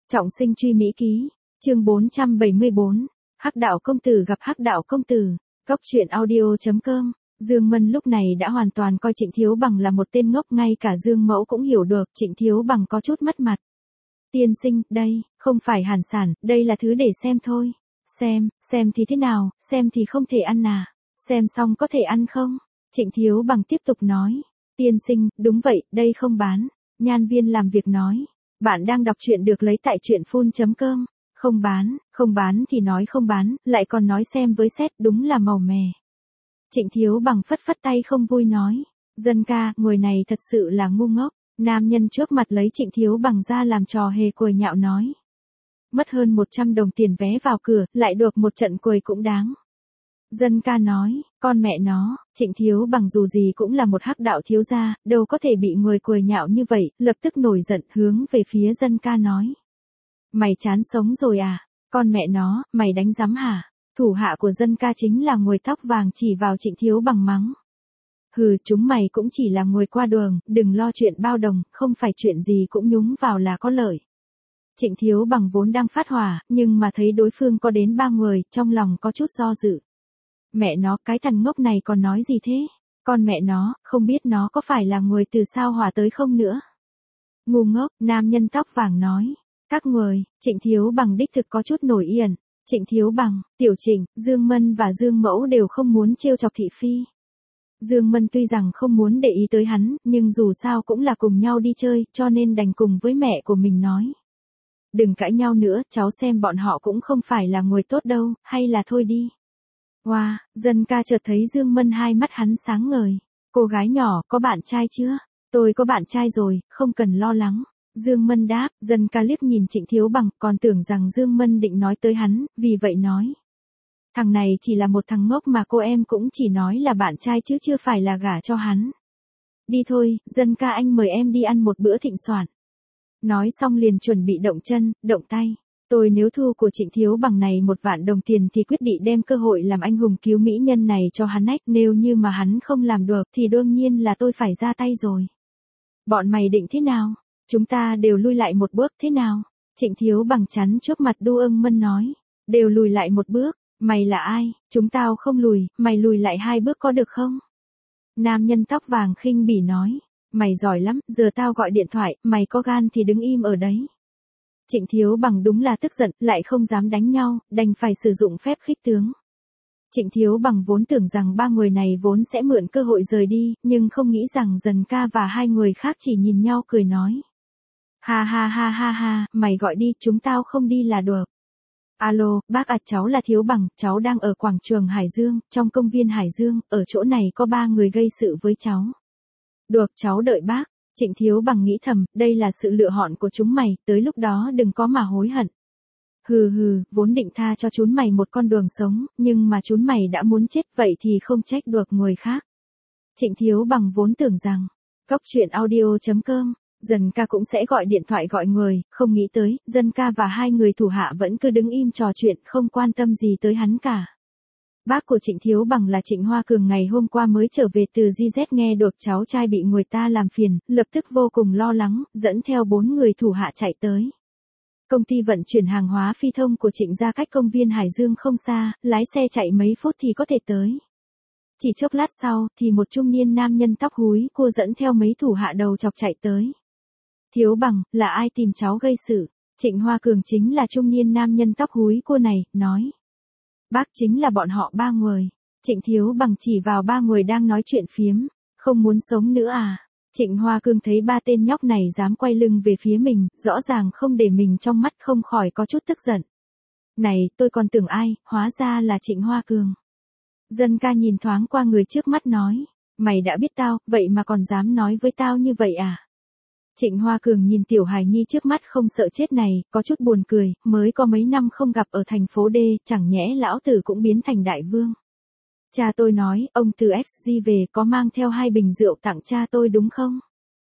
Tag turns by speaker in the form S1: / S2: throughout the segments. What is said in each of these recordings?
S1: Trọng sinh truy Mỹ ký, chương 474, Hắc đạo công tử gặp Hắc đạo công tử, Cóc truyện audio.com. Dương Mân lúc này đã hoàn toàn coi Trịnh Thiếu Bằng là một tên ngốc, ngay cả Dương Mẫu cũng hiểu được Trịnh Thiếu Bằng có chút mất mặt. Tiên sinh, đây, không phải hàn sản, đây là thứ để xem thôi. Xem thì thế nào, xem thì không thể ăn à, xem xong có thể ăn không? Trịnh Thiếu Bằng tiếp tục nói, tiên sinh, đúng vậy, đây không bán. Nhan viên làm việc nói, bạn đang đọc truyện được lấy tại truyện.com, không bán thì nói không bán, lại còn nói xem với xét, đúng là màu mè. Trịnh Thiếu Bằng phất phất tay không vui nói, dân ca, người này thật sự là ngu ngốc. Nam nhân trước mặt lấy Trịnh Thiếu Bằng ra làm trò hề cười nhạo nói. Mất hơn 100 đồng tiền vé vào cửa, lại được một trận cười cũng đáng. Dân ca nói, con mẹ nó, Trịnh Thiếu Bằng dù gì cũng là một hắc đạo thiếu gia, đâu có thể bị người cười nhạo như vậy, lập tức nổi giận hướng về phía dân ca nói. Mày chán sống rồi à, con mẹ nó, mày đánh giám hả? Thủ hạ của dân ca chính là người tóc vàng chỉ vào Trịnh Thiếu Bằng mắng. Hừ, chúng mày cũng chỉ là người qua đường, đừng lo chuyện bao đồng, không phải chuyện gì cũng nhúng vào là có lợi. Trịnh Thiếu Bằng vốn đang phát hỏa, nhưng mà thấy đối phương có đến 3 người, trong lòng có chút do dự. Mẹ nó, cái thằng ngốc này còn nói gì thế? Con mẹ nó, không biết nó có phải là người từ sao hỏa tới không nữa? Ngu ngốc, nam nhân tóc vàng nói. Các người, Trịnh Thiếu Bằng đích thực có chút nổi yên. Trịnh Thiếu Bằng, Tiểu Trịnh, Dương Mân và Dương Mẫu đều không muốn trêu chọc thị phi. Dương Mân tuy rằng không muốn để ý tới hắn, nhưng dù sao cũng là cùng nhau đi chơi, cho nên đành cùng với mẹ của mình nói. Đừng cãi nhau nữa, cháu xem bọn họ cũng không phải là người tốt đâu, hay là thôi đi. Wow, dân ca chợt thấy Dương Mân hai mắt hắn sáng ngời. Cô gái nhỏ, có bạn trai chưa? Tôi có bạn trai rồi, không cần lo lắng. Dương Mân đáp, dân ca liếc nhìn Trịnh Thiếu Bằng, còn tưởng rằng Dương Mân định nói tới hắn, vì vậy nói. Thằng này chỉ là một thằng ngốc mà cô em cũng chỉ nói là bạn trai chứ chưa phải là gả cho hắn. Đi thôi, dân ca anh mời em đi ăn một bữa thịnh soạn. Nói xong liền chuẩn bị động chân, động tay. Tôi nếu thu của Trịnh Thiếu Bằng này 1 vạn đồng tiền thì quyết định đem cơ hội làm anh hùng cứu mỹ nhân này cho hắn ách. Nếu như mà hắn không làm được thì đương nhiên là tôi phải ra tay rồi. Bọn mày định thế nào? Chúng ta đều lui lại một bước thế nào? Trịnh Thiếu Bằng chắn trước mặt Đu Ưng Mân nói. Đều lùi lại một bước. Mày là ai? Chúng tao không lùi, mày lùi lại 2 bước có được không? Nam nhân tóc vàng khinh bỉ nói. Mày giỏi lắm, giờ tao gọi điện thoại, mày có gan thì đứng im ở đấy. Trịnh Thiếu Bằng đúng là tức giận, lại không dám đánh nhau, đành phải sử dụng phép khích tướng. Trịnh Thiếu Bằng vốn tưởng rằng 3 người này vốn sẽ mượn cơ hội rời đi, nhưng không nghĩ rằng Dần ca và 2 người khác chỉ nhìn nhau cười nói. Ha, mày gọi đi, chúng tao không đi là được. Alo, bác ạ, cháu là Thiếu Bằng, cháu đang ở quảng trường Hải Dương, trong công viên Hải Dương, ở chỗ này có 3 người gây sự với cháu. Được, cháu đợi bác. Trịnh Thiếu Bằng nghĩ thầm, đây là sự lựa chọn của chúng mày, tới lúc đó đừng có mà hối hận. Hừ, vốn định tha cho chúng mày một con đường sống, nhưng mà chúng mày đã muốn chết vậy thì không trách được người khác. Trịnh Thiếu Bằng vốn tưởng rằng, Cóc truyện audio.com, Dần ca cũng sẽ gọi điện thoại gọi người, không nghĩ tới, Dân ca và 2 người thủ hạ vẫn cứ đứng im trò chuyện, không quan tâm gì tới hắn cả. Bác của Trịnh Thiếu Bằng là Trịnh Hoa Cường ngày hôm qua mới trở về từ GZ, nghe được cháu trai bị người ta làm phiền, lập tức vô cùng lo lắng, dẫn theo 4 người thủ hạ chạy tới. Công ty vận chuyển hàng hóa phi thông của Trịnh gia cách công viên Hải Dương không xa, lái xe chạy mấy phút thì có thể tới. Chỉ chốc lát sau, thì một trung niên nam nhân tóc húi cua dẫn theo mấy thủ hạ đầu chọc chạy tới. Thiếu Bằng, là ai tìm cháu gây sự? Trịnh Hoa Cường chính là trung niên nam nhân tóc húi cua này, nói. Bác chính là bọn họ 3 người. Trịnh Thiếu Bằng chỉ vào 3 người đang nói chuyện phiếm. Không muốn sống nữa à? Trịnh Hoa Cường thấy 3 tên nhóc này dám quay lưng về phía mình, rõ ràng không để mình trong mắt, không khỏi có chút tức giận. Này, tôi còn tưởng ai, hóa ra là Trịnh Hoa Cường. Dân ca nhìn thoáng qua người trước mắt nói. Mày đã biết tao, vậy mà còn dám nói với tao như vậy à? Trịnh Hoa Cường nhìn tiểu hài nhi trước mắt không sợ chết này, có chút buồn cười, mới có mấy năm không gặp ở thành phố D, chẳng nhẽ lão tử cũng biến thành đại vương. Cha tôi nói, ông từ XG về có mang theo 2 bình rượu tặng cha tôi đúng không?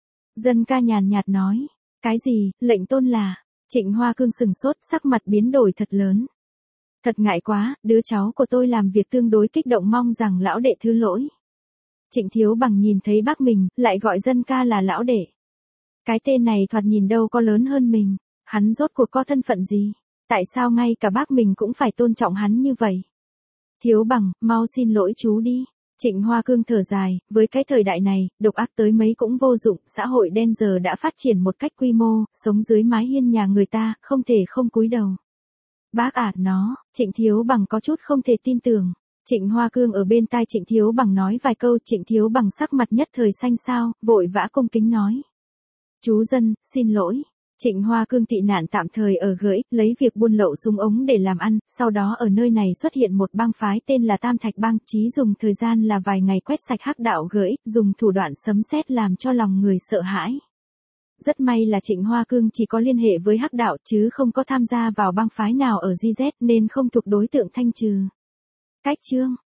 S1: Dân ca nhàn nhạt nói, cái gì, lệnh tôn là, Trịnh Hoa Cường sừng sốt, sắc mặt biến đổi thật lớn. Thật ngại quá, đứa cháu của tôi làm việc tương đối kích động, mong rằng lão đệ thứ lỗi. Trịnh Thiếu Bằng nhìn thấy bác mình, lại gọi dân ca là lão đệ. Cái tên này thoạt nhìn đâu có lớn hơn mình. Hắn rốt cuộc có thân phận gì? Tại sao ngay cả bác mình cũng phải tôn trọng hắn như vậy? Thiếu Bằng, mau xin lỗi chú đi. Trịnh Hoa Cương thở dài, với cái thời đại này, độc ác tới mấy cũng vô dụng, xã hội đen giờ đã phát triển một cách quy mô, sống dưới mái hiên nhà người ta, không thể không cúi đầu. Bác nó, Trịnh Thiếu Bằng có chút không thể tin tưởng. Trịnh Hoa Cương ở bên tai Trịnh Thiếu Bằng nói vài câu, Trịnh Thiếu Bằng sắc mặt nhất thời xanh xao, vội vã cung kính nói. Chú dân, xin lỗi. Trịnh Hoa Cương tị nạn tạm thời ở gửi, lấy việc buôn lậu súng ống để làm ăn, sau đó ở nơi này xuất hiện một bang phái tên là Tam Thạch Bang, chí dùng thời gian là vài ngày quét sạch hắc đạo gửi, dùng thủ đoạn sấm sét làm cho lòng người sợ hãi. Rất may là Trịnh Hoa Cương chỉ có liên hệ với hắc đạo chứ không có tham gia vào bang phái nào ở GZ nên không thuộc đối tượng thanh trừ. Cách chương